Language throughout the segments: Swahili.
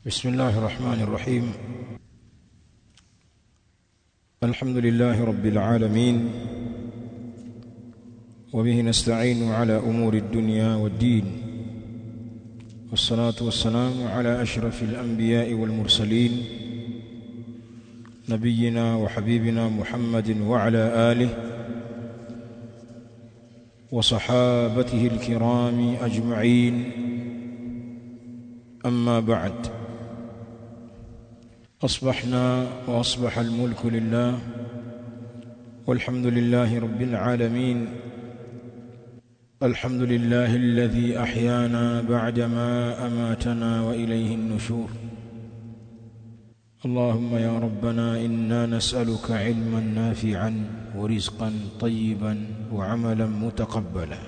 بسم الله الرحمن الرحيم. الحمد لله رب العالمين، وبه نستعين على أمور الدنيا والدين، والصلاة والسلام على أشرف الأنبياء والمرسلين نبينا وحبيبنا محمد وعلى آله وصحابته الكرام أجمعين. أما بعد، أصبحنا وأصبح الملك لله، والحمد لله رب العالمين. الحمد لله الذي أحيانا بعدما أماتنا وإليه النشور. اللهم يا ربنا إنا نسألك علما نافعا ورزقا طيبا وعملا متقبلا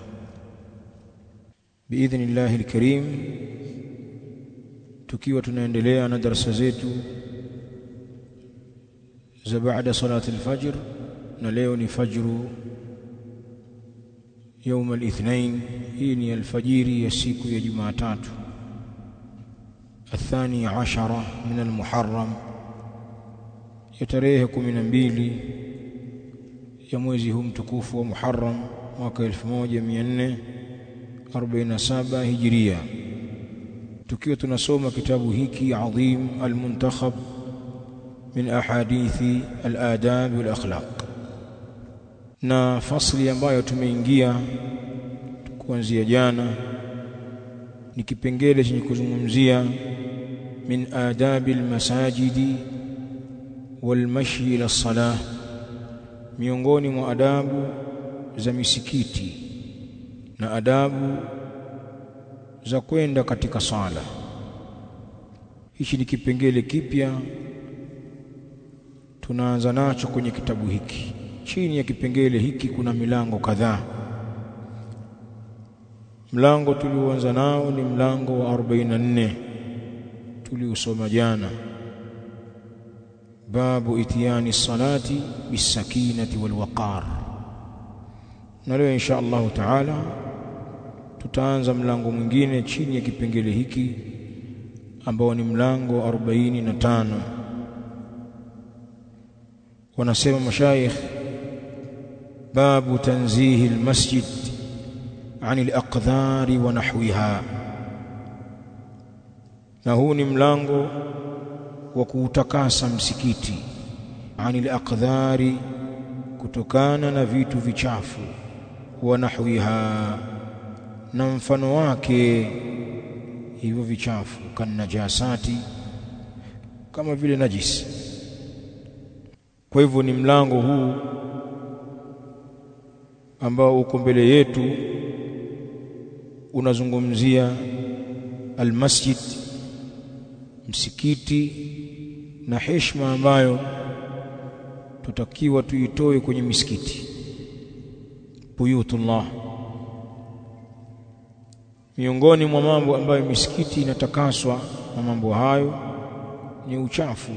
بإذن الله الكريم. tukiwa tunaendelea na darasa zetu za baada salati al-fajr, na leo ni fajru يوم الاثنين. hii ni alfajiri ya siku ya Jumatatu, الثاني عشر من المحرم, ya tarehe 12 ya mwezi huu mtukufu wa Muharram mwaka 1447 Hijria, tukiwa tunasoma kitabu hiki adhim al-muntakhab min ahadithi al-adab wal-akhlaq, na fasli ambayo tumeingia kuanzia jana ni kipengele chenye kuzungumzia min adabi al-masajidi wal-mashi ila as-salah, miongoni mwa adabu za misikiti na adabu za kwenda katika sala. Hichi ni kipengele kipya tunaanza nacho kwenye kitabu hiki. Chini ya kipengele hiki kuna milango kadhaa. Mlango tulioanza nao ni mlango wa 44 tuliosoma jana, babu itiyani salati bisakinati walwaqar, na leo insha Allah taala tutaanza mlango mwingine chini ya kipengele hiki ambao ni mlango 45. wanasema mashayikh, babu tanzihi almasjid عن الأقذار ونحوها, na huu ni mlango wa kuutakasa msikiti anil aqdhari, kutokana na vitu vichafu, wa nahwiha, na mfano wake hivyo vichafu, kan najasati, kama vile najisi. Kwa hivyo ni mlango huu ambao uko mbele yetu unazungumzia almasjid, msikiti, na heshima ambayo tutakiwa tuitoe kwenye misikiti, buyutullah. Miongoni mwa mambo ambayo misikiti inatakaswa na mambo hayo ni uchafu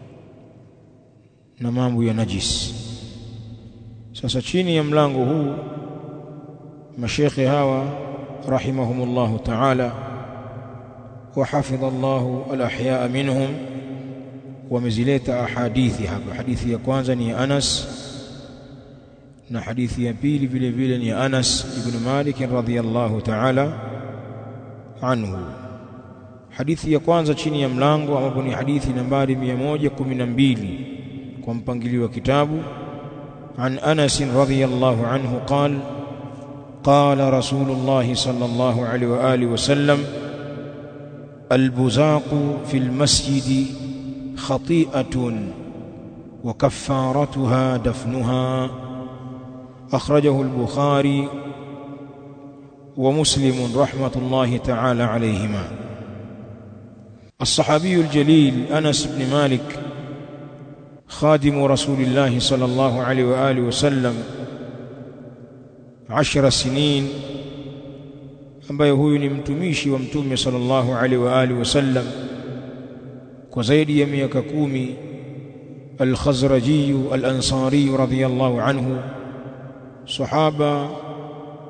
na mambo ya najisi. Sasa chini ya mlango huu mashekhe hawa rahimahumullahu ta'ala wa hafidhallahu al-ahyaa minhum wamezileta ahadithi hapa. Hadithi ya kwanza ni Anas, na hadithi ya pili vile vile ni Anas ibn Malik radhiyallahu ta'ala anhu. Hadithi ya kwanza chini ya mlango ambapo ni hadithi nambari 112 kwa mpangilio wa kitabu. عن أنس رضي الله عنه قال: قال رسول الله صلى الله عليه وآله وسلم: البزاق في المسجد خطيئة وكفارتها دفنها. أخرجه البخاري ومسلم رحمة الله تعالى عليهما. الصحابي الجليل أنس بن مالك خادم رسول الله صلى الله عليه وآله وسلم 10 سنين, ambaye huyu ni mtumishi wa mtume sallallahu alaihi wa alihi wasallam kwa zaidi ya miaka 10. al-Khazraji al-Ansari radhiyallahu anhu, sahaba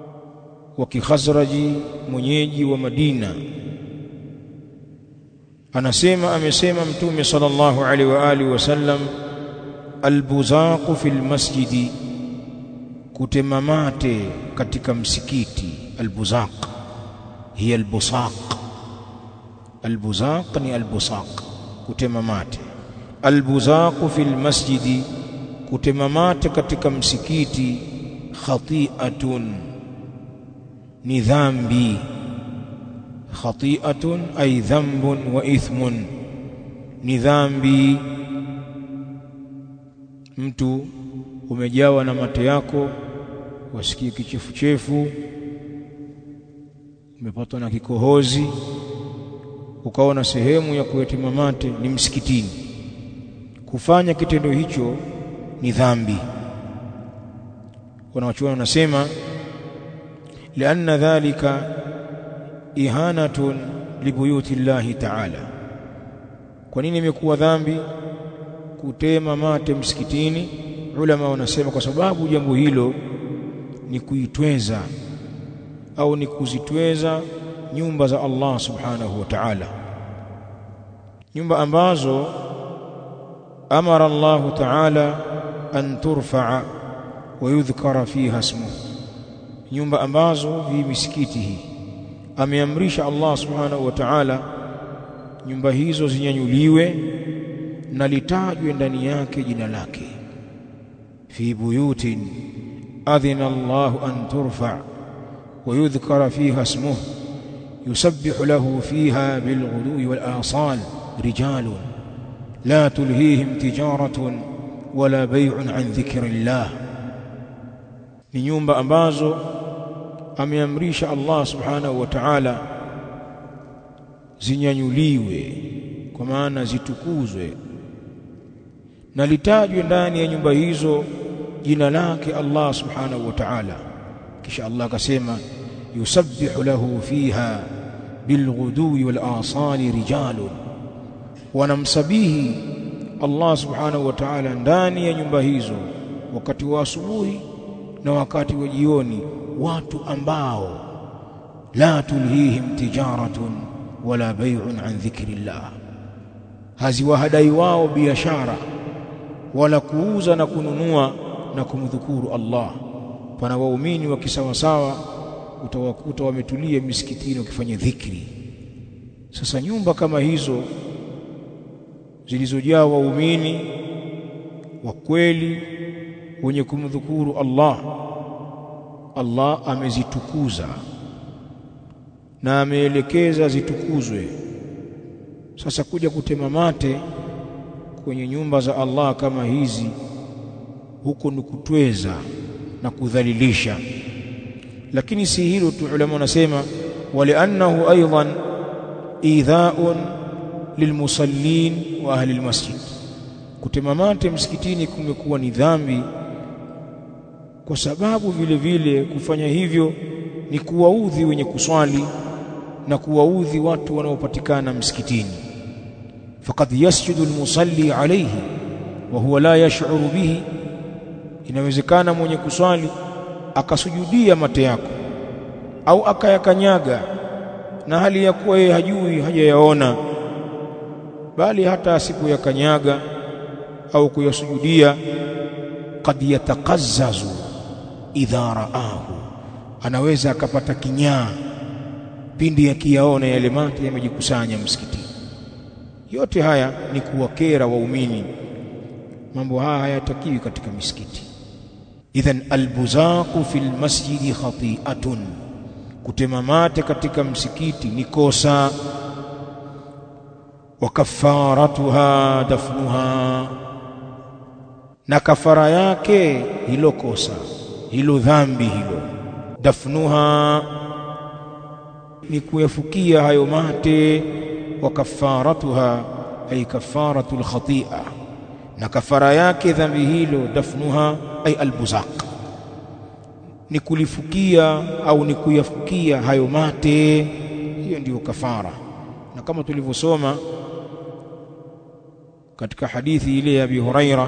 wa Kikhazraji mwenyeji wa Madina, amesema Mtume sallallahu alaihi wa alihi wasallam, albuzaqu fil masjidi, kutema mate katika msikiti. Albuzaq hiya albusaq, albuzaq ni albusaq, kutema mate. Albuzaqu fil masjidi, kutema mate katika msikiti. Khati'atun, ni dhambi. Khati'atun ay dhanbun wa ithmun, ni dhambi. Mtu umejawa na mate yako, wasikie kichefuchefu, umepatwa na kikohozi, ukaona sehemu ya kuyatema mate ni msikitini. Kufanya kitendo hicho ni dhambi. Wanawachuoni wanasema lianna dhalika ihanatun libuyuti llahi ta'ala. Kwa nini imekuwa dhambi kutema mate msikitini? Ulama wanasema kwa sababu jambo hilo ni kuitweza au ni kuzitweza nyumba za Allah subhanahu wa ta'ala, nyumba ambazo amara Allah ta'ala an turfa'a wa yudhkara fiha ismuhu, nyumba ambazo hii misikiti hii ameamrisha Allah subhanahu wa ta'ala nyumba hizo zinyanyuliwe na litajwe ndani yake jina lake. Fi buyutin adhina Allah an turfa' wa yudhkara fiha ismuhu yusabbihu lahu fiha bilghudwi wal asal rijalun la tulhihim tijaratun wala bay'un an dhikrillah. Ni nyumba ambazo ameamrisha Allah subhanahu wa ta'ala zinyanyuliwe, kwa maana zitukuzwe na litajwe ndani ya nyumba hizo jina lake Allah subhanahu wa ta'ala. Kisha Allah akasema yusabbihu lahu fiha bilghudwi wal asali rijalun, wanamsabihi Allah subhanahu wa ta'ala ndani ya nyumba hizo wakati wa asubuhi na wakati wa jioni, watu ambao la tulhihim tijaratun wala bay'un an dhikrillah, haziwahadai wao biashara wala kuuza na kununua na kumdhukuru Allah. Pana waumini wa kisawasawa utawakuta wametulia misikitini wakifanya dhikri. Sasa nyumba kama hizo zilizojaa waumini wa kweli wenye kumdhukuru Allah, Allah amezitukuza na ameelekeza zitukuzwe. Sasa kuja kutema mate kwenye nyumba za Allah kama hizi, huko ni kutweza na kudhalilisha. Lakini si hilo tu, ulama wanasema waliannahu aidan idha'un lilmusallin wa ahli almasjid, kutema mate msikitini kumekuwa ni dhambi kwa sababu vile vile kufanya hivyo ni kuwaudhi wenye kuswali na kuwaudhi watu wanaopatikana msikitini. Faqad yasjudu almusalli alayhi wa huwa la yash'uru bihi, inawezekana mwenye kuswali akasujudia mate yako au akayakanyaga na hali ya kuwa yeye hajui, hajayaona, bali hata asipoyakanyaga au kuyasujudia, qad yatakazzazu idha raahu, anaweza akapata kinyaa pindi akiyaona yale mate yamejikusanya msikitini. Yote haya ni kuwakera waumini. Mambo haya hayatakiwi katika misikiti. Idhan albuzaqu fil masjidi khati'atun, kutema mate katika msikiti ni kosa. Wa kafaratuha dafnuha, na kafara yake hilo kosa, hilo dhambi hilo, dafnuha ni kuyafukia hayo mate. Wa kafaratuha ay kafaratul khati'a, na kafara yake dhambi hilo, dafnuha ay albuzaq, ni kulifukia au ni kuyafukia hayo mate, hiyo ndiyo kafara. Na kama tulivyosoma katika hadithi ile ya Abi Huraira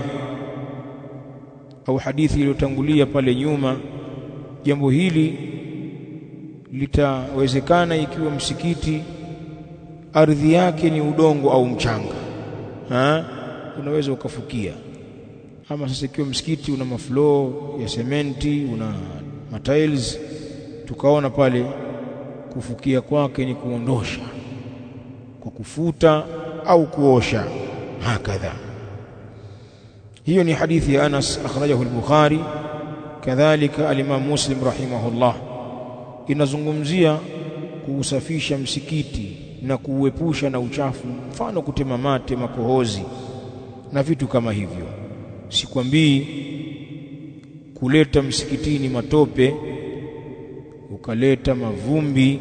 au hadithi iliyotangulia pale nyuma, jambo hili litawezekana ikiwa msikiti ardhi yake ni udongo au mchanga, unaweza ukafukia. Ama sasa ikiwa msikiti una mafloor ya sementi, una matiles, tukaona pale kufukia kwake ni kuondosha kwa kufuta au kuosha hakadha. Hiyo ni hadithi ya Anas, akhrajahu al-Bukhari, kadhalika al-Imam Muslim rahimahullah. Inazungumzia kuusafisha msikiti na kuuepusha na uchafu, mfano kutema mate, makohozi na vitu kama hivyo. Sikwambii kuleta msikitini matope, ukaleta mavumbi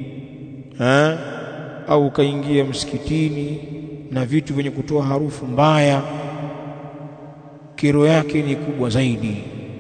au ukaingia msikitini na vitu vyenye kutoa harufu mbaya. Kero yake ni kubwa zaidi,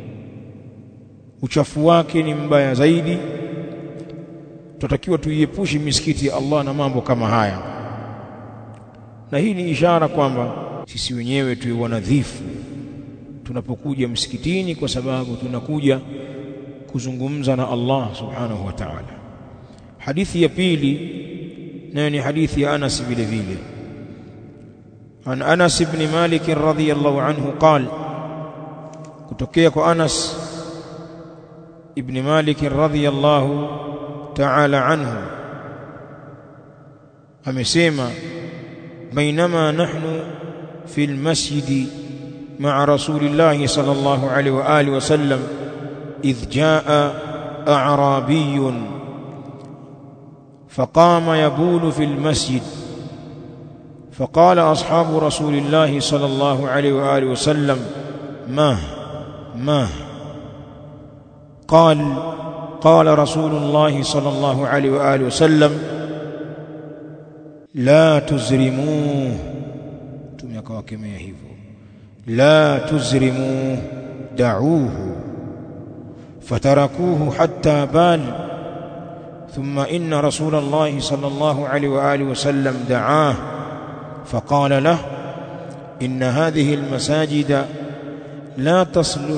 uchafu wake ni mbaya zaidi. Tutakiwa tuiepushe misikiti ya Allah na mambo kama haya, na hii ni ishara kwamba sisi wenyewe tuwe wanadhifu tunapokuja msikitini, kwa sababu tunakuja kuzungumza na Allah subhanahu wa ta'ala. Hadithi ya pili nayo ni hadithi ya Anas vile vile. An Anas ibn Malik radhiyallahu anhu qala, kutokea kwa Anas ibn Malik radhiyallahu ta'ala anhu amesema, bainama nahnu fil masjid ma'a rasulillahi sallallahu alayhi wa alihi wa sallam idh jaa a'rabiyyun faqama yabulu fil masjid فقال أصحاب رسول الله صلى الله عليه وآله وسلم ما قال رسول الله صلى الله عليه وآله وسلم لا تزرموه تميكوكميا hivyo لا تزرموه دعوه فتركوه حتى بال ثم إن رسول الله صلى الله عليه وآله وسلم دعاه فقال له إن هذه المساجد لا تصلح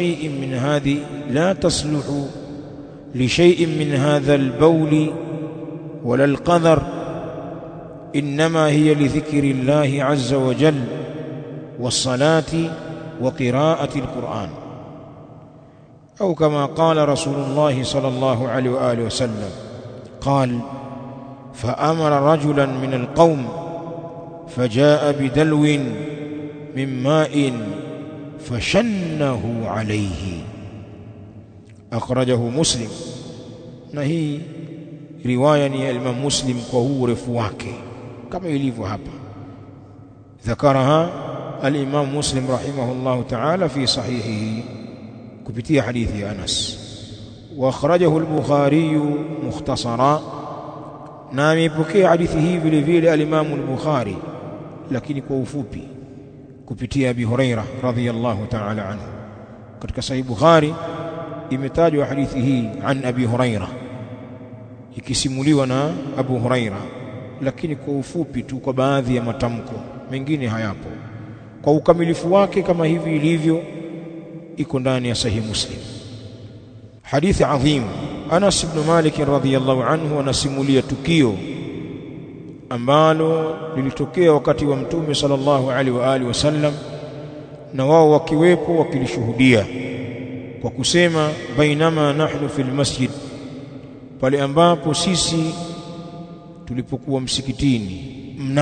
لشيء من هذا البول ولا القذر، إنما هي لذكر الله عز وجل والصلاة وقراءة القرآن، أو كما قال رسول الله صلى الله عليه وآله وسلم. قال فأمر رجلا من القوم فجاء بدلو من ماء فشنه عليه، أخرجه مسلم. نهي رواية الإمام مسلم وهو رفواك كما يليف هذا، ذكرها الإمام مسلم رحمه الله تعالى في صحيحه كبتي حديث أنس، وأخرجه البخاري مختصرا. نامي بكي حديثه بالفيل الإمام البخاري lakini kwa ufupi kupitia Abi Huraira radhiyallahu ta'ala anhu. Katika Sahih Bukhari imetajwa hadithi hii an Abi Huraira, ikisimuliwa na Abu Huraira, lakini kwa ufupi tu, kwa baadhi ya matamko, mengine hayapo. Kwa ukamilifu wake kama hivi ilivyo iko ndani ya Sahih Muslim. Hadithi adhim. Anas ibn Malik radhiyallahu anhu anasimulia tukio ambalo lilitokea wakati wa Mtume sallallahu alaihi wa alihi wasallam, na wao wakiwepo wakilishuhudia, kwa kusema bainama nahnu fil masjid, pale ambapo sisi tulipokuwa msikitini,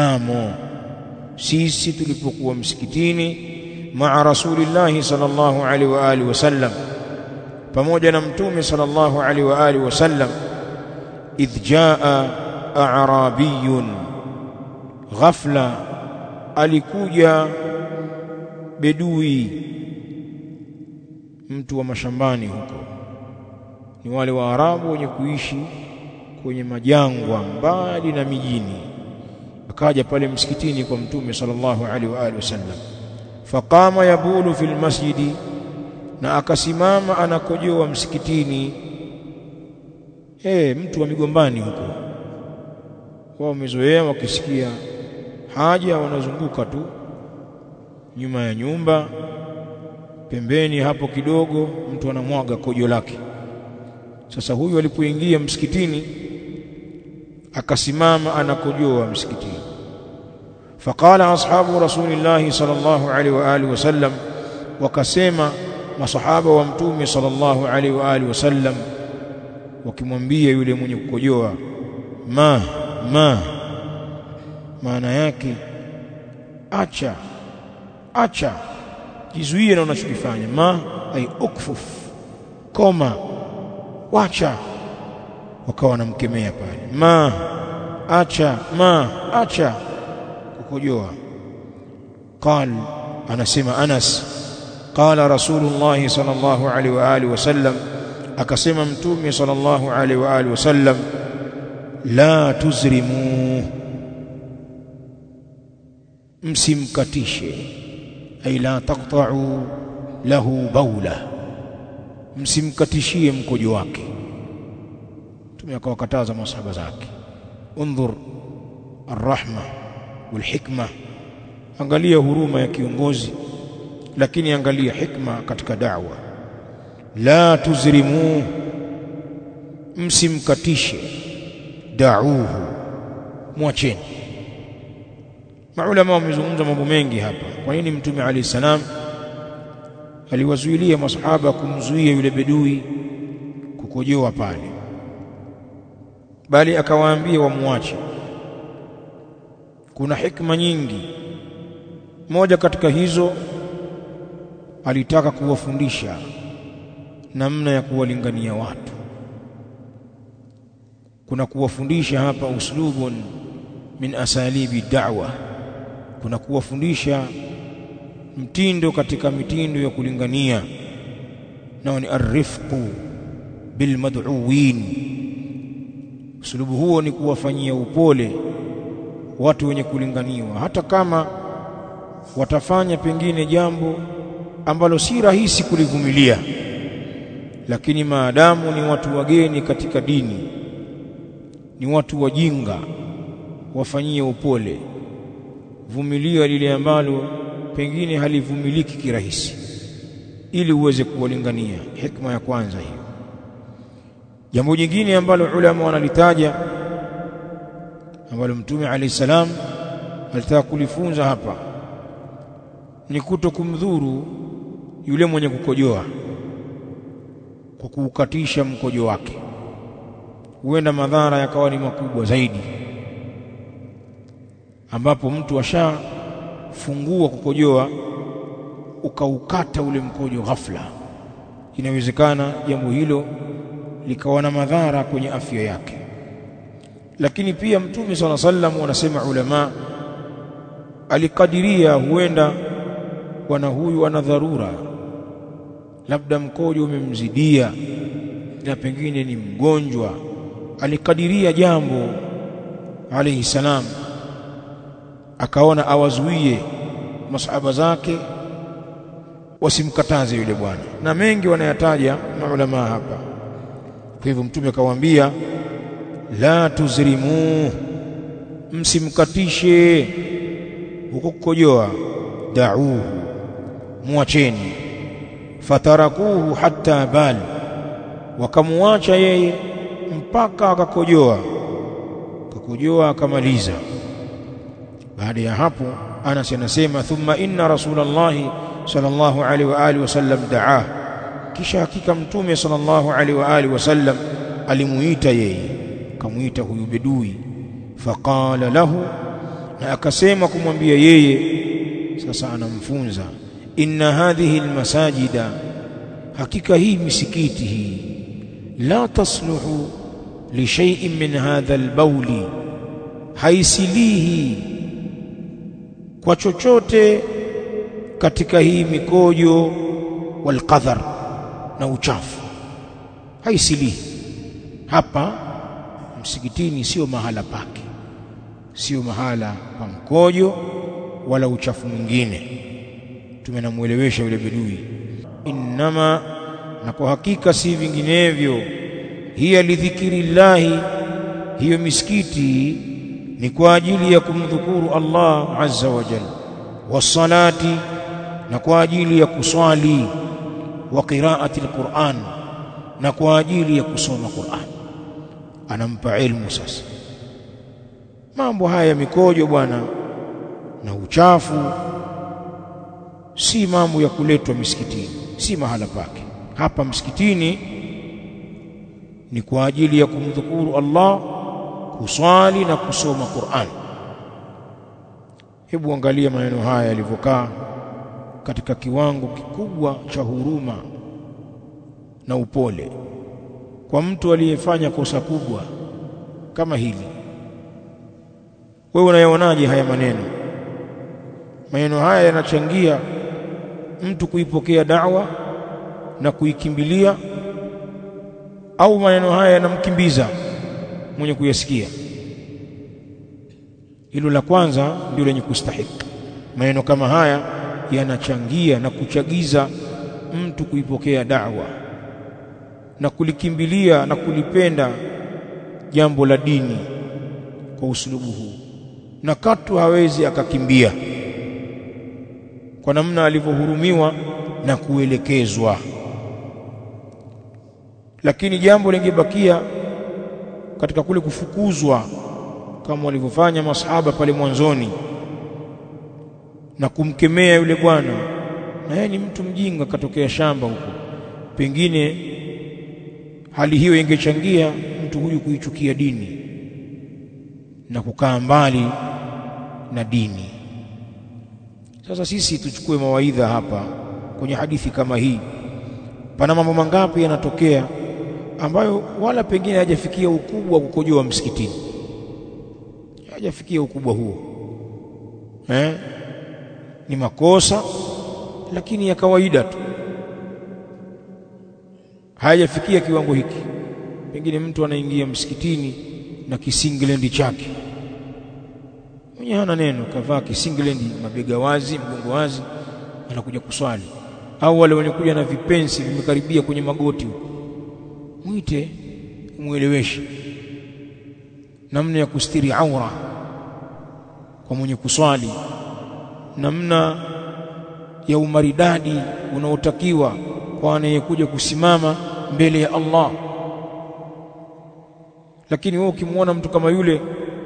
sisi tulipokuwa msikitini ma'a rasulillahi sallallahu alaihi wa alihi wasallam, pamoja na Mtume sallallahu alaihi wa alihi wasallam. idh jaa a'rabiyyun, ghafla alikuja bedui, mtu wa mashambani huko, ni wale wa Arabu wenye kuishi kwenye majangwa mbali na mijini. Akaja pale msikitini kwa Mtume sallallahu alaihi wa alihi wasallam. Faqama yabulu fil masjidi, na akasimama anakojoa msikitini. Mtu wa migombani huko, wao wamezoea wakisikia haja wanazunguka tu nyuma ya nyumba, pembeni hapo kidogo mtu anamwaga kojo lake. Sasa huyu alipoingia msikitini akasimama anakojoa msikitini. Faqala ashabu rasulillahi sallallahu alaihi wa alihi wasallam, wakasema masahaba wa mtume sallallahu alaihi wa alihi wasallam wakimwambia yule mwenye kukojoa, maana yake acha, jizuie na unachokifanya. Ay ukfuf, koma, wacha. Wakawa wanamkemea pale, acha kukojoa. Anasema Anas, qala Rasulullah sallallahu alaihi wa alihi wasallam, akasema mtume sallallahu alaihi wa alihi wasallam, la tuzrimu, msimkatishe, ay la taqta'u lahu bawla, msimkatishie mkojo wake. Mtume akawakataza masahaba zake. Undhur arrahma walhikma, angalia huruma ya kiongozi, lakini angalia hikma katika da'wa. La tuzrimu, msimkatishe, da'uhu, mwacheni. Maulama wamezungumza mambo mengi hapa. Kwa nini Mtume alayhi salam aliwazuilia masahaba kumzuia yule bedui kukojoa pale, bali akawaambia wamwache? Kuna hikma nyingi. Moja katika hizo, alitaka kuwafundisha namna ya kuwalingania watu. Kuna kuwafundisha hapa uslubun min asalibi da'wa, kuna kuwafundisha mtindo katika mitindo ya kulingania, nao ni arifqu bil mad'uwin. Uslubu huo ni kuwafanyia upole watu wenye kulinganiwa, hata kama watafanya pengine jambo ambalo si rahisi kulivumilia, lakini maadamu ni watu wageni katika dini, ni watu wajinga, wafanyie upole, vumilia lile ambalo pengine halivumiliki kirahisi, ili uweze kuwalingania. Hikma ya kwanza hiyo. Jambo jingine ambalo ulama wanalitaja, ambalo Mtume alayhi salam alitaka kulifunza hapa, ni kutokumdhuru yule mwenye kukojoa kwa kuukatisha mkojo wake. Huenda madhara yakawa ni makubwa zaidi, ambapo mtu ashafungua kukojoa ukaukata ule mkojo ghafla, inawezekana jambo hilo likawa na madhara kwenye afya yake. Lakini pia Mtume sallallahu alaihi wasallam, wanasema ulama, alikadiria huenda bwana huyu ana dharura, labda mkojo umemzidia na pengine ni mgonjwa. Alikadiria jambo alayhi salam, akaona awazuie masahaba zake wasimkataze yule bwana, na mengi wanayataja maulama hapa. Kwa hivyo Mtume akawaambia, la tuzrimu, msimkatishe huko kukojoa, da'uhu, muacheni. Fatarakuhu hatta bal, wakamuacha yeye mpaka akakojoa akamaliza. Baada ya hapo, Anas anasema, thumma inna rasulallahi sallallahu alaihi wa alihi wasallam da'ah, kisha hakika Mtume sallallahu alaihi wa alihi wasallam alimuita yeye, kamuita huyu bedui. Faqala lahu, na akasema kumwambia yeye, sasa anamfunza, inna hadhihi almasajida, hakika hii misikiti hii, la tasluhu li shay'in min hadha albawli, haisilihi kwa chochote katika hii mikojo, walqadhar, na uchafu, haisilihi. Hapa msikitini sio mahala pake, sio mahala pa mkojo wala uchafu mwingine. Tumenamuelewesha yule bedui, innama, na kwa hakika si vinginevyo, hiya lidhikrillahi, hiyo misikiti ni kwa ajili ya kumdhukuru Allah azza wa jalla, wasalati, na kwa ajili ya kuswali, wa qiraati alquran, na kwa ajili ya kusoma Qur'an. Anampa ilmu sasa, Mambo haya ya mikojo bwana na uchafu si mambo ya kuletwa misikitini, si mahala pake. Hapa msikitini ni kwa ajili ya kumdhukuru Allah, kuswali na kusoma Qur'an. Hebu angalia maneno haya yalivyokaa katika kiwango kikubwa cha huruma na upole kwa mtu aliyefanya kosa kubwa kama hili. Wewe unayaonaje haya maneno? Maneno haya yanachangia mtu kuipokea da'wa na kuikimbilia, au maneno haya yanamkimbiza mwenye kuyasikia? Hilo la kwanza ndio lenye kustahiki. Maneno kama haya yanachangia na kuchagiza mtu kuipokea da'wa na kulikimbilia na kulipenda jambo la dini kwa usulubu huu, na katu hawezi akakimbia kwa namna alivyohurumiwa na kuelekezwa. Lakini jambo lingebakia katika kule kufukuzwa kama walivyofanya masahaba pale mwanzoni na kumkemea yule bwana, na yeye ni mtu mjinga katokea shamba huko, pengine hali hiyo ingechangia mtu huyu kuichukia dini na kukaa mbali na dini. Sasa sisi tuchukue mawaidha hapa kwenye hadithi kama hii. Pana mambo mangapi yanatokea ambayo wala pengine hajafikia ukubwa wa kukojoa msikitini, hajafikia ukubwa huo, ni makosa lakini ya kawaida tu, hajafikia kiwango hiki. Pengine mtu anaingia msikitini na kisinglendi chake, mwenye hana neno, kavaa kisinglendi, mabega wazi, mgongo wazi, anakuja kuswali. Au wale wanakuja na vipensi vimekaribia kwenye magoti huko, mwite, umueleweshe namna ya kustiri aura kwa mwenye kuswali, namna ya umaridadi unaotakiwa kwa anayekuja kusimama mbele ya Allah. Lakini wewe ukimwona mtu kama yule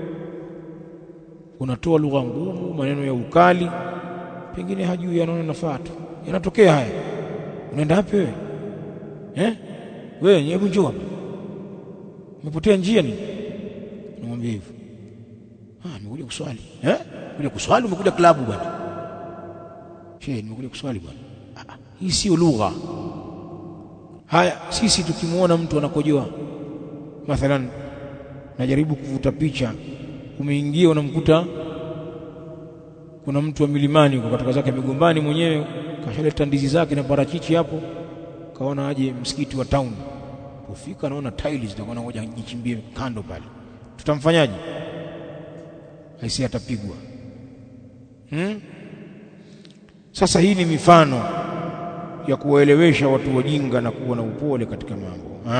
unatoa lugha ngumu, maneno ya ukali, pengine hajui anaona nafaa tu. Yanatokea haya. Unaenda wapi wewe? Wewe hebu njoo hapa. Umepotea njia ni? Namwambia hivyo. Nimekuja kuswali. Kuja kuswali, umekuja klabu bwana. Nimekuja kuswali bwana. Hii sio lugha. Haya, sisi tukimwona mtu anakojoa, mathalan najaribu kuvuta picha, umeingia unamkuta kuna mtu wa milimani kwa katika zake migombani, mwenyewe kashaleta ndizi zake na parachichi hapo, kaona aje msikiti wa town. Kufika naona tiles zitakuwa ngoja nichimbie kando pale, tutamfanyaje? Haisi atapigwa. Sasa hii ni mifano ya kuwaelewesha watu wajinga na kuwa na upole katika mambo.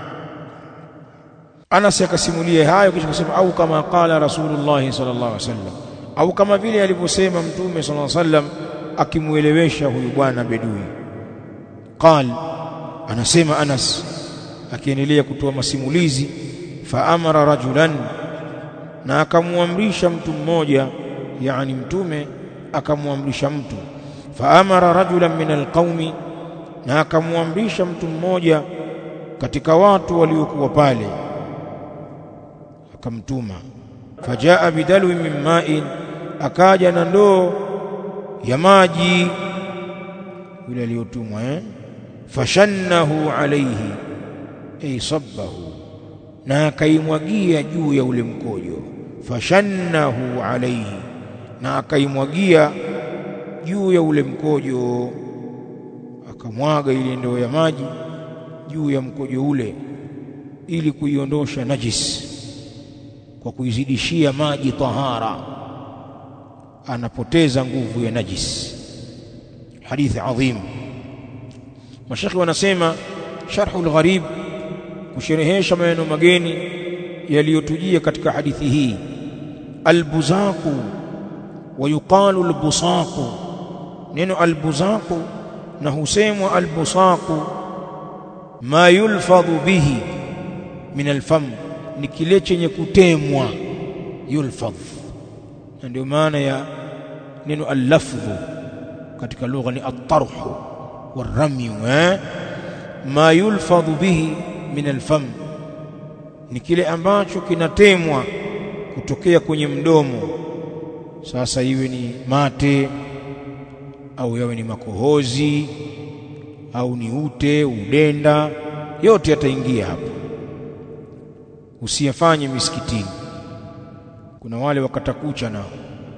Anas akasimulia hayo kisha kusema, au kama qala Rasulullah sallallahu alaihi wasallam, au kama vile alivyosema Mtume sallallahu alaihi wasallam akimuelewesha huyu bwana bedui. Qal, anasema Anas akiendelea kutoa masimulizi, fa amara rajulan, na akamuamrisha mtu mmoja, yani Mtume akamuamrisha mtu. Fa amara rajulan min alqaumi, na akamuamrisha mtu mmoja katika watu waliokuwa pale, akamtuma. Fajaa bidalwi min ma'in, akaja na ndoo ya maji yule aliyotumwa. Fashannahu alayhi, ay sabbahu, na akaimwagia juu ya ule mkojo. Fashannahu alayhi, na akaimwagia juu ya ule mkojo, akamwaga ile ndoo ya maji juu ya mkojo ule ili kuiondosha najis, kwa kuizidishia maji tahara, anapoteza nguvu ya najis. Hadithi adhim. Mashayikh wanasema sharhul gharib, kusherehesha maneno mageni yaliyotujia katika hadithi hii. Albuzaqu wa yuqalu albusaqu, neno albuzaqu na husemwa albusaqu, ma yulfadhu bihi min alfam, ni kile chenye kutemwa yulfadh. Na ndio maana ya neno al-lafdhu katika lugha ni at-tarhu war-ramyu, ma yulfadhu bihi min al-fam, ni kile ambacho kinatemwa kutokea kwenye mdomo. Sasa iwe ni mate au yawe ni makohozi au ni ute, udenda, yote yataingia hapo. Usiyafanye misikitini. Kuna wale wakata kucha nao,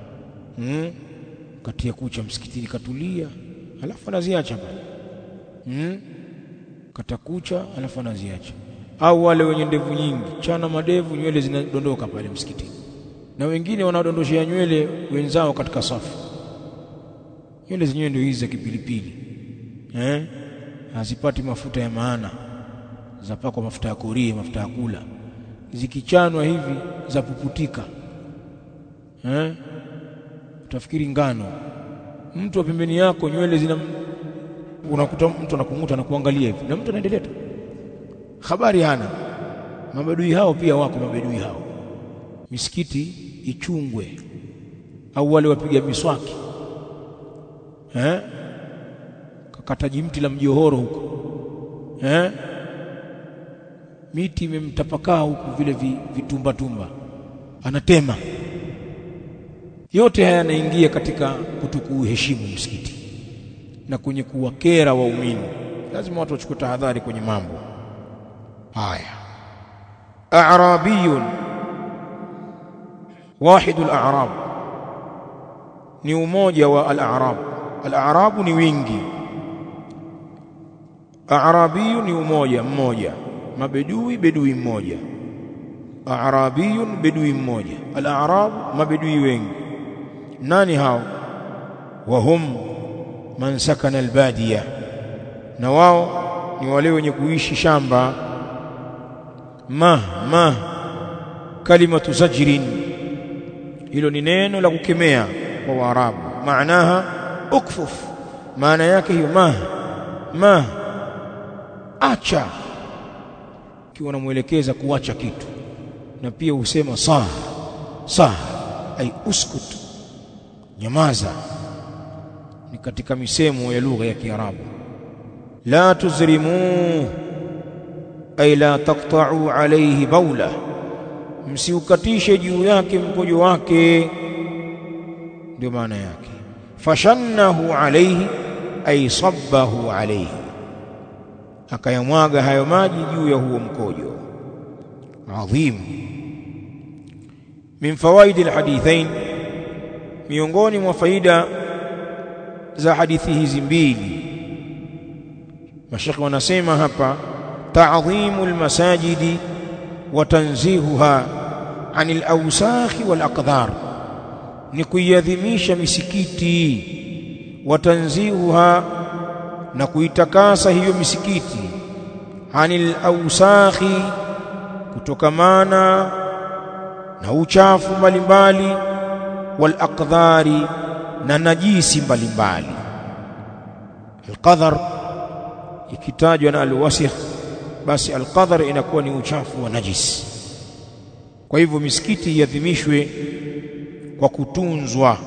katia kucha msikitini katulia, alafu anaziacha pale. Kata kucha alafu anaziacha. Au wale wenye ndevu nyingi, chana madevu, nywele zinadondoka pale msikitini. Na wengine wanaodondoshia nywele wenzao katika safu. Nywele zenyewe ndio hizi za kipilipili. Hazipati mafuta ya maana. Zapakwa mafuta ya korie, mafuta ya kula. Zikichanwa hivi zapuputika. Utafikiri ngano. Mtu wa pembeni yako nywele zina, unakuta mtu anakunguta na kuangalia hivi, na mtu anaendelea tu. Habari hana. Mabedui hao pia wako mabedui hao. Misikiti ichungwe. Au wale wapiga miswaki. Kakata jimti la mjohoro huko. Miti imemtapakaa huku vile vitumba tumba. Anatema. Yote haya yanaingia katika kutokuheshimu msikiti na kwenye kuwakera waumini. Lazima watu wachukue tahadhari kwenye mambo haya. A'rabiyun, wahidul a'rab, ni umoja wa al-a'rab. Al-a'rabu ni wingi, a'rabiyun ni umoja mmoja. Mabedui, bedui mmoja. A'rabiyun, bedui mmoja. Al-a'rab, mabedui wengi. Nani hao? Wahum man sakana al-badiya, na wao ni wale wenye kuishi shamba. Ma kalimatu zajrin, hilo ni neno la kukemea kwa Waarabu. Maanaha ukfuf, maana yake hiyo ma acha, kiwa namuelekeza kuacha kitu. Na pia husema sah ay uskut, nyamaza, ni katika misemo ya lugha ya Kiarabu. La tuzrimu ay la taqta'u alayhi bawla, msiukatishe juu yake mkojo wake, ndio maana yake. Fashannahu alayhi ay sabbahu alayhi, akayamwaga hayo maji juu ya huo mkojo. Adhim. Min fawaid alhadithain, miongoni mwa faida za hadithi hizi mbili, mashekhi wanasema hapa: ta'dhimu almasajidi wa tanzihuha anil awsakhi wal aqdhar, ni kuiadhimisha misikiti. Wa tanzihuha, na kuitakasa hiyo misikiti. Anil awsakhi, kutokamana na uchafu mbalimbali. Wal aqdhari, na najisi mbalimbali. Al-qadhar ikitajwa na al-wasikh, basi al-qadhar inakuwa ni uchafu wa najisi. Kwa hivyo misikiti iadhimishwe kwa kutunzwa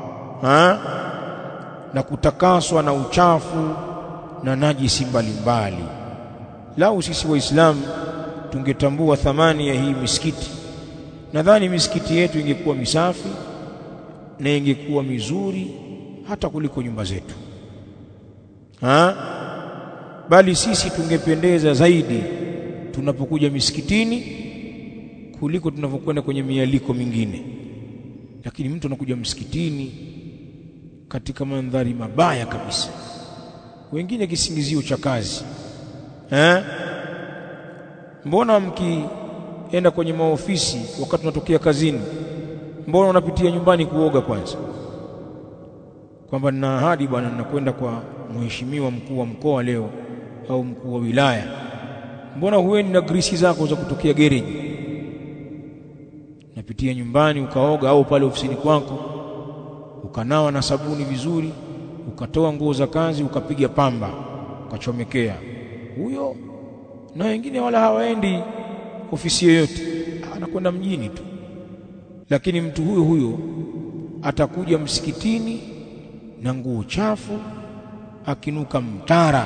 na kutakaswa na uchafu na najisi mbalimbali. Lau sisi Waislamu tungetambua thamani ya hii misikiti, nadhani misikiti yetu ingekuwa misafi na ingekuwa mizuri hata kuliko nyumba zetu. Bali sisi tungependeza zaidi tunapokuja misikitini kuliko tunapokwenda kwenye mialiko mingine. Lakini mtu anakuja msikitini katika mandhari mabaya kabisa, wengine kisingizio cha kazi. Mbona mkienda kwenye maofisi wakati unatokea kazini, mbona unapitia nyumbani kuoga kwanza? Kwamba nina ahadi bwana, ninakwenda kwa mheshimiwa mkuu wa mkoa leo au mkuu wa wilaya. Mbona huendi na grisi zako za kutokea gereji? Napitia nyumbani ukaoga, au pale ofisini kwako ukanawa na sabuni vizuri, ukatoa nguo za kazi, ukapiga pamba, ukachomekea. Huyo na wengine wala hawaendi ofisi yoyote, anakwenda mjini tu. lakini mtu huyo atakuja msikitini na nguo chafu, akinuka mtara,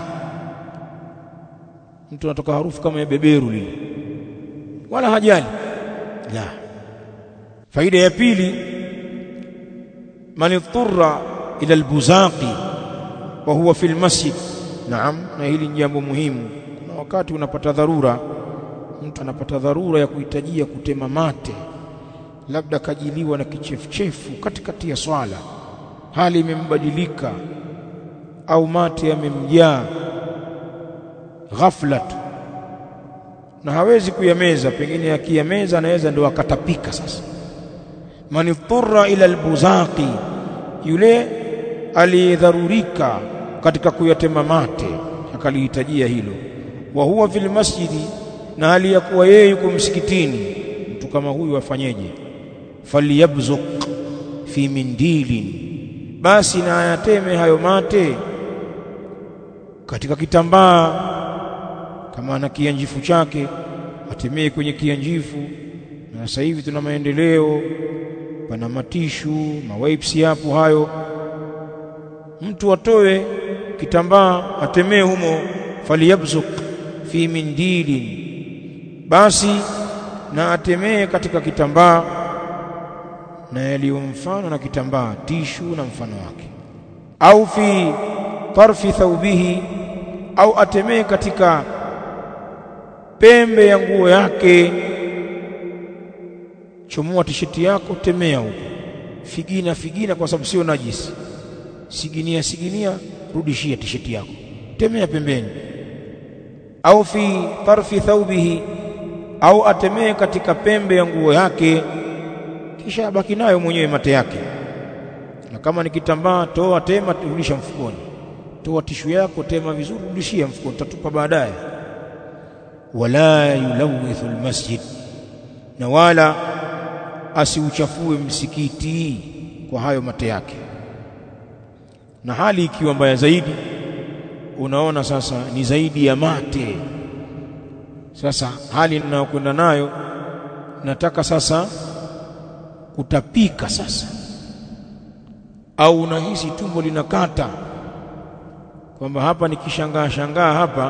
mtu anatoka harufu kama ya beberu lile, wala hajali. La. Faida ya pili, man idturra ila albuzaqi wa huwa fil masjid. Naam, na hili ni jambo muhimu. Kuna wakati unapata dharura, mtu anapata dharura ya kuhitajia kutema mate, labda kajiliwa na kichefuchefu katikati ya swala, hali imembadilika au mate yamemjaa ghafla tu na hawezi kuyameza, pengine akiyameza anaweza ndio akatapika. Sasa man idturra ila albuzaqi, yule aliyedharurika katika kuyatema mate akalihitajia hilo, wa huwa fil masjidi, na hali ya kuwa yeye yuko msikitini, mtu kama huyu afanyeje? Falyabzuq fi mindilin, basi na ayateme hayo mate katika kitambaa. Kama ana kianjifu chake atemee kwenye kianjifu, na sasa hivi tuna maendeleo, pana matishu, mawipes hapo hayo, mtu atoe kitambaa atemee humo. Falyabzuq fi mindilin, basi na atemee katika kitambaa, na yaliyo mfano na kitambaa, tishu na mfano wake. Au fi tarfi thawbihi, au atemee katika pembe ya nguo yake. Chomoa tisheti yako, temea huko, figina kwa sababu sio najisi, siginia, rudishia tisheti yako, temea pembeni. Au fi tarfi thawbihi, au atemee katika pembe ya nguo yake, kisha abaki nayo mwenyewe mate yake. Na kama ni kitambaa, toa, tema, rudisha mfukoni. Toa tishu yako, tema vizuri, rudishia mfukoni, tatupa baadaye. Wala yulawithu almasjid, na wala asiuchafue msikiti kwa hayo mate yake. Na hali ikiwa mbaya zaidi, unaona sasa ni zaidi ya mate. Sasa hali ninayokwenda nayo, nataka sasa kutapika sasa, au unahisi tumbo linakata, kwamba hapa nikishangaa hapa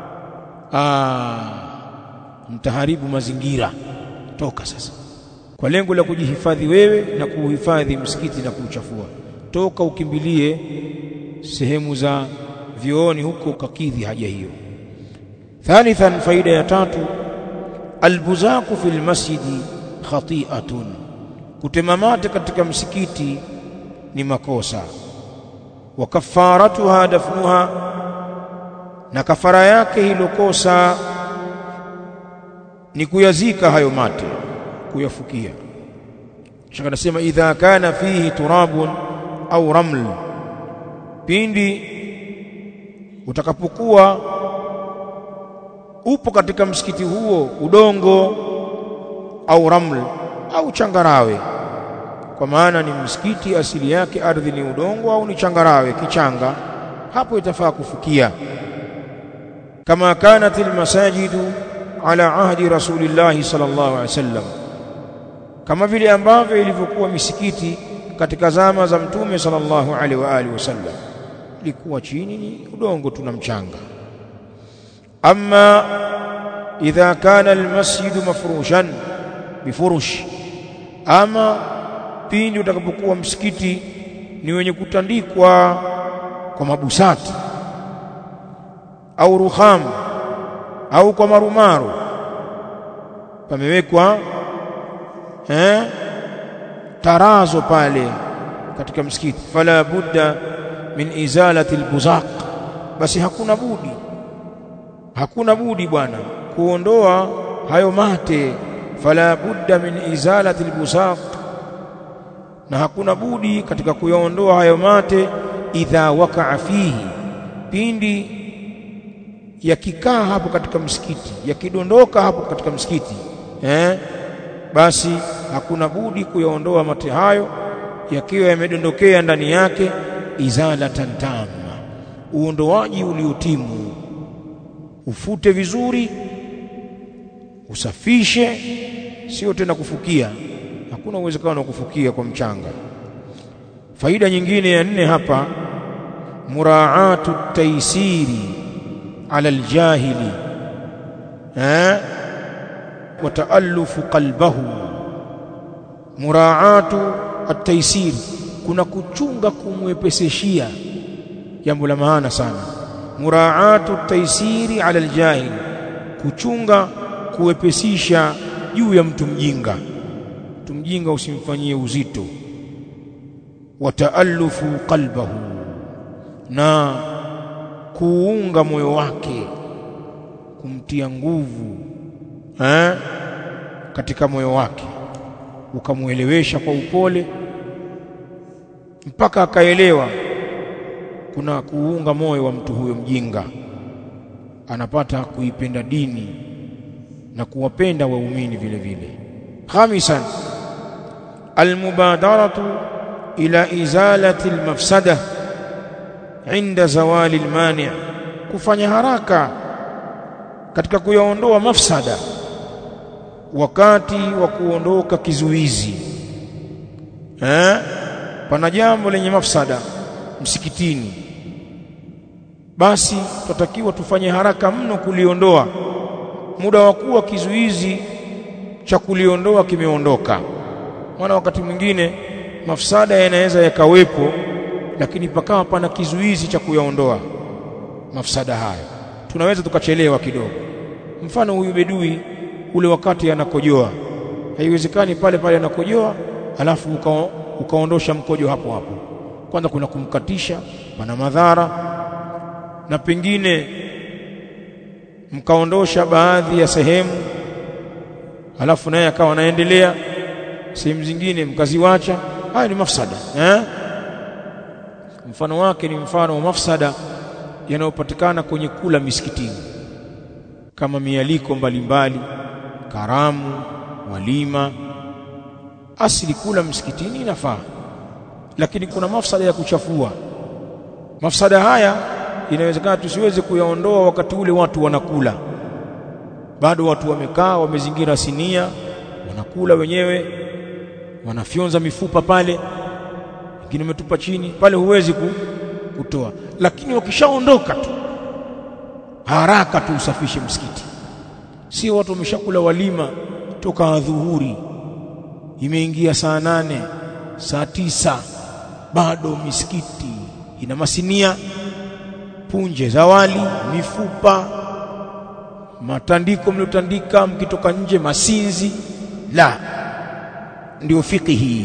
mtaharibu mazingira, toka sasa, kwa lengo la kujihifadhi wewe na kuhifadhi msikiti na kuuchafua. Toka ukimbilie sehemu za vyooni huko ukakidhi haja hiyo. Thalithan, faida ya tatu, albuzaqu fil masjidi khati'atun, kutema mate katika msikiti ni makosa. Wa kafaratuha dafnuha, na kafara yake hilo kosa ni kuyazika hayo mate, kuyafukia. Shaka nasema idha kana fihi turabun au raml, pindi utakapokuwa upo katika msikiti huo udongo au raml au changarawe, kwa maana ni msikiti asili yake ardhi ni udongo au ni changarawe, kichanga, hapo itafaa kufukia. Kama kanat almasajidu ala ahdi rasulillah sallallahu alaihi wasallam, kama vile ambavyo ilivyokuwa misikiti katika zama za mtume sallallahu alaihi wa alihi wasallam, ilikuwa chini ni udongo tuna mchanga. Amma idha kana almasjidu mafrushan bifurush, ama pindi utakapokuwa msikiti ni wenye kutandikwa kwa mabusati au rukham au kwa marumaru, pamewekwa tarazo pale katika msikiti, fala budda min izalati albuzaq, basi hakuna budi bwana kuondoa hayo mate. Fala budda min izalati albuzaq, na hakuna budi katika kuyaondoa hayo mate. Idha waqa'a fihi, pindi yakikaa hapo katika msikiti, yakidondoka hapo katika msikiti, basi hakuna budi kuyaondoa mate hayo yakiwa yamedondokea ndani yake. Izalatan tamma, uondoaji uliotimu, ufute vizuri, usafishe, sio tena kufukia. hakuna uwezekano wa kufukia kwa mchanga. Faida nyingine ya 4 hapa, muraatu taysiri ala aljahili wa taallufu qalbahu. Muraatu at-taysir, kuna kuchunga kumwepeseshia, jambo la maana sana. Muraatu at-taysiri ala aljahili, kuchunga kuwepesisha juu ya mtu mjinga. Mtu mjinga usimfanyie uzito. Wa taallufu qalbahu, na kuunga moyo wake, kumtia nguvu katika moyo wake, ukamuelewesha kwa upole mpaka akaelewa. Kuna kuunga moyo wa mtu huyo mjinga, anapata kuipenda dini na kuwapenda waumini vile vile. Khamisan, almubadaratu ila izalati almafsada inda zawali almani', kufanya haraka katika kuyaondoa mafsada wakati wa kuondoka kizuizi. Pana jambo lenye mafsada msikitini, basi tutakiwa tufanye haraka mno kuliondoa, muda wa kuwa kizuizi cha kuliondoa kimeondoka. Maana wakati mwingine mafsada yanaweza yakawepo, lakini pakawa pana kizuizi cha kuyaondoa mafsada hayo, tunaweza tukachelewa kidogo. Mfano, huyu bedui ule wakati anakojoa, haiwezekani pale pale anakojoa alafu ukaondosha mkojo hapo hapo. Kwanza kuna kumkatisha, pana madhara, na pengine mkaondosha baadhi ya sehemu alafu naye akawa anaendelea sehemu zingine mkaziwacha. Haya ni mafsada. Mfano wake ni mfano wa mafsada yanayopatikana kwenye kula misikitini, kama mialiko mbalimbali, karamu, walima. Asili kula msikitini inafaa, lakini kuna mafsada ya kuchafua. Mafsada haya inawezekana tusiweze kuyaondoa wakati ule watu wanakula, bado watu wamekaa wamezingira sinia wanakula wenyewe, wanafyonza mifupa pale, wengine umetupa chini pale, huwezi kutoa. Lakini wakishaondoka tu haraka tu usafishe msikiti. Sio watu wameshakula walima toka adhuhuri, imeingia saa 8 saa 9, bado misikiti ina masinia, punje za wali, mifupa, matandiko mliotandika, mkitoka nje masinzi. La, ndio fiqhi.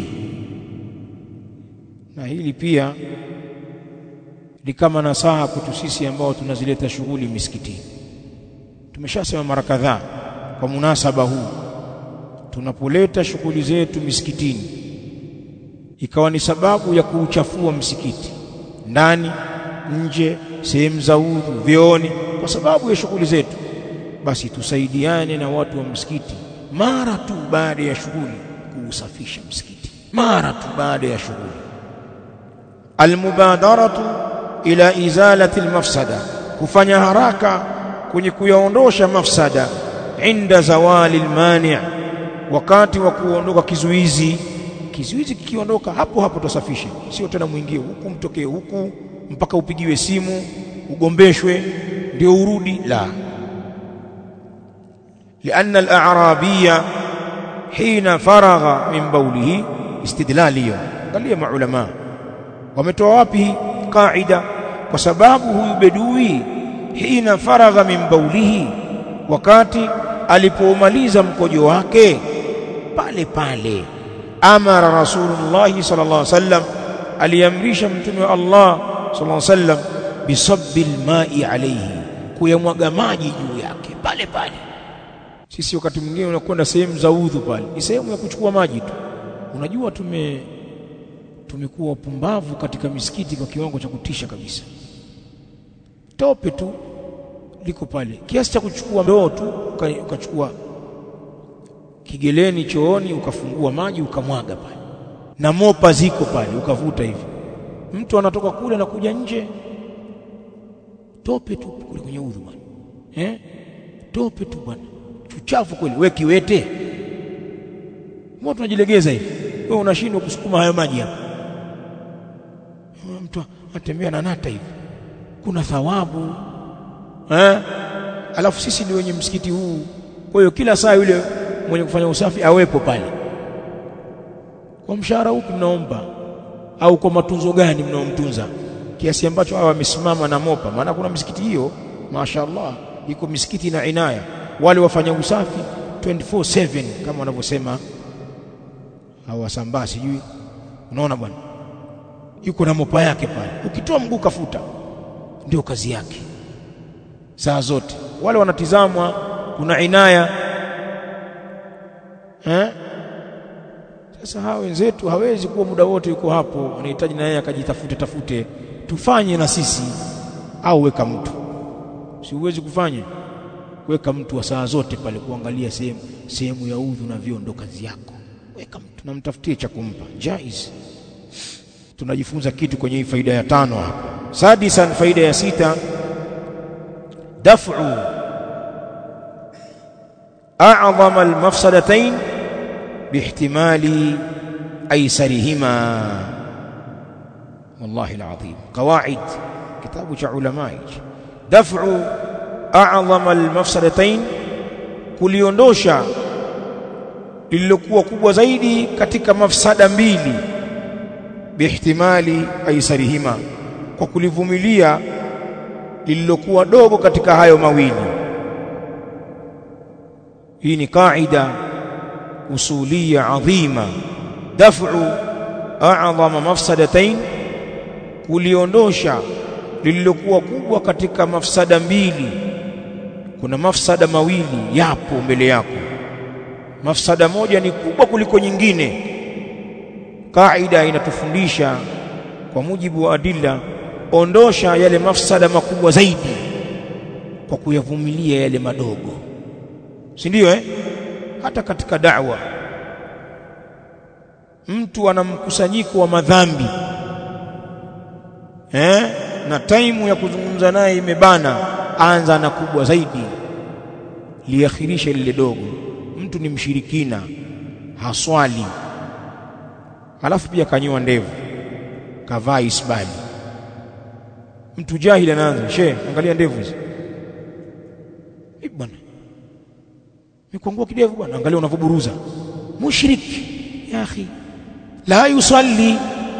Na hili pia ni kama nasaha kwetu sisi ambao tunazileta shughuli misikitini. Tumeshasema mara kadhaa kwa munasaba huu, tunapoleta shughuli zetu misikitini ikawa ni sababu ya kuuchafua msikiti, ndani, nje, sehemu za udhu, vyooni, kwa sababu ya shughuli zetu, basi tusaidiane na watu wa msikiti mara tu baada ya shughuli kuusafisha msikiti, mara tu baada ya shughuli. Almubadaratu ila izalati almafsada, kufanya haraka kwenye kuyaondosha mafsada, inda zawali almani', wakati wa kuondoka kizuizi. Kizuizi kikiondoka hapo hapo tusafishe, sio tena muingie huku mtokee huku mpaka upigiwe simu ugombeshwe ndio urudi. La, لأن الأعرابي حين فرغ من بوله استدلاليا. angalia maulama wametoa wapi kaida, kwa sababu huyu bedui hina faragha min baulihi, wakati alipomaliza mkojo wake pale pale, amara Rasulullah sallallahu alaihi wasallam, aliamrisha mtume wa Allah sallallahu alaihi wasallam, bisabbil ma'i alayhi, kuyamwaga maji juu yake pale pale. Sisi wakati mwingine unakwenda sehemu za udhu pale, ni sehemu ya kuchukua maji tu. Unajua tumekuwa wapumbavu katika misikiti kwa kiwango cha kutisha kabisa. Tope tu liko pale, kiasi cha kuchukua ndoo tu, ukachukua kigeleni chooni, ukafungua maji ukamwaga pale, na mopa ziko pale, ukavuta hivi. Mtu anatoka kule na kuja nje, tope tu kule kwenye udhu bwana. Tope tu bwana, uchafu kweli. Wewe kiwete, Moto unajilegeza hivi. Wewe unashindwa kusukuma hayo maji hapa. Mtu atembea na nata hivi. Kuna thawabu. Alafu sisi ni wenye msikiti huu. Kwa hiyo kila saa yule mwenye kufanya usafi awepo pale. Kwa mshahara upi mnaomba? Au kwa matunzo gani mnaomtunza? Kiasi ambacho hawa wamesimama na mopa. Maana kuna misikiti hiyo, mashaallah, iko misikiti na inaya. Wale wafanya usafi 24/7 kama wanavyosema hawasambaa sijui. Unaona bwana? Yuko na mopa yake pale. Ukitoa mguu kafuta. Ndio kazi yake. Saa zote. Wale wanatizamwa, kuna inaya. Sasa hawa wenzetu hawezi kuwa muda wote yuko hapo, anahitaji na yeye akajitafute. Tufanye na sisi au weka mtu. Si uwezi kufanya. Weka mtu wa saa zote pale kuangalia sehemu ya udhu na vyoo, ndo kazi yako. Weka mtu na mtafutie cha kumpa. Jaiz. Tunajifunza kitu kwenye hii faida ya 5 hapa. Sadisan, faida ya 6, daf'u a'zama al-mafsadatayn bihtimali aysarihima. Wallahi al-azim. Qawaid kitabu cha ulama. Daf'u a'zama al-mafsadatayn, kuliondosha lililokuwa kubwa zaidi katika mafsada mbili, bihtimali aysarihima, kwa kulivumilia lililokuwa dogo katika hayo mawili. Hii ni kaida usulia adhima. Daf'u a'zama mafsadatayn, kuliondosha lililokuwa kubwa katika mafsada mbili. Kuna mafsada mawili yapo mbele yako, mafsada moja ni kubwa kuliko nyingine. Kaida inatufundisha kwa mujibu wa adilla, ondosha yale mafsada makubwa zaidi kwa kuyavumilia yale madogo. Si ndio hata katika da'wa mtu ana mkusanyiko wa madhambi na taimu ya kuzungumza naye imebana, anza na kubwa zaidi liakhirisha lile dogo. Mtu ni mshirikina, haswali, alafu pia kanyoa ndevu, kavaa isbali. Mtu jahili anaanza, angalia ndevu hizi bwana, mikongua kidevu bwana, angalia unavyoburuza. Mushriki ya akhi, la yusalli.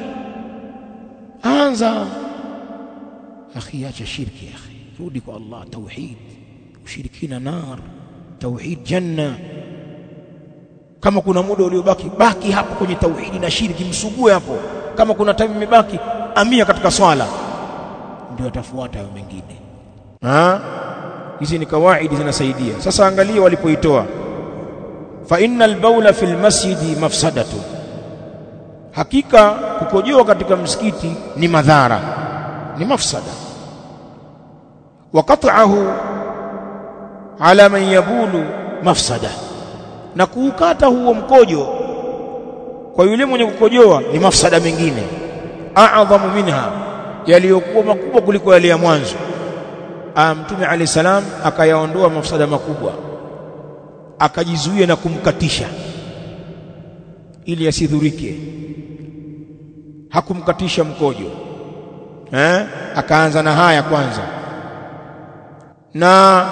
Anza akhi, acha shirki ya akhi, rudi kwa Allah. Tauhid, ushirikina nar, tauhid janna. Kama kuna muda uliobaki, baki hapo kwenye tauhidi na shirki, msugue hapo. Kama kuna time imebaki, amia katika swala, ndio atafuata hayo mengine. Hizi ni kawaidi zinasaidia. Sasa angalia walipoitoa, fa innal bawla fil masjidi mafsadatu, hakika kukojoa katika msikiti ni madhara, ni mafsada. Wa qat'ahu ala man yabulu mafsada, na kuukata huo mkojo kwa yule mwenye kukojoa ni mafsada mengine. A'adhamu minha, yaliyokuwa makubwa kuliko yale ya mwanzo. Mtume alayhi salam akayaondoa mafsada makubwa, akajizuia na kumkatisha ili asidhurike. Hakumkatisha mkojo, akaanza na haya kwanza. Na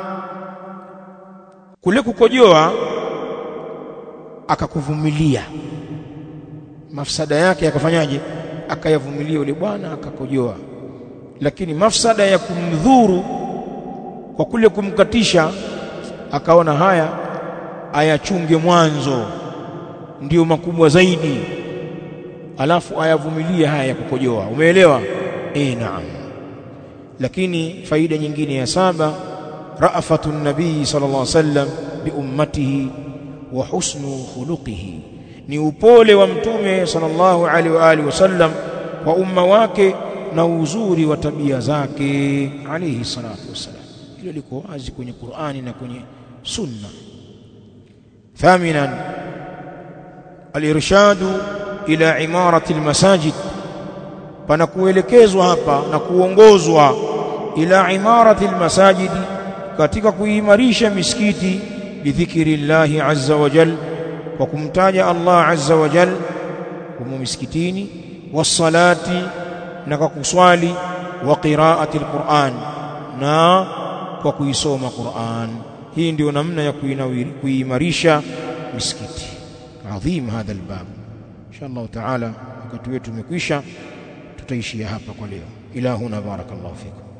kule kukojoa akakuvumilia mafsada yake, akafanyaje? Akayavumilia yule bwana, akakojoa. Lakini mafsada ya kumdhuru kwa kule kumkatisha, akaona haya ayachunge mwanzo, ndio makubwa zaidi, alafu ayavumilia haya ya kukojoa. Umeelewa? Naam. Lakini faida nyingine ya 7, ra'fatun nabii sallallahu alaihi wasallam bi ummatihi wa husnu khuluqihi, ni upole wa mtume sallallahu alaihi wa alihi wasallam kwa umma wake na uzuri wa tabia zake alayhi salatu wasallam. Hilo liko wazi kwenye Qur'ani na kwenye Sunna. Thaminan, al-irshadu ila imarati al-masajid, pana kuelekezwa hapa na kuongozwa ila imarati al-masajid, katika kuimarisha misikiti, bidhikrillahi azza wa jalla, kwa kumtaja Allah azza wa jalla humo misikitini, wassalati, na kwa kuswali, wa qiraati alquran, na kwa kuisoma Qur'an. Hii ndio namna ya kuimarisha misikiti. Adhim hadha albab. Inshallah taala wakati wetu umekwisha, tutaishia hapa kwa leo. Ila huna, barakallahu fikum.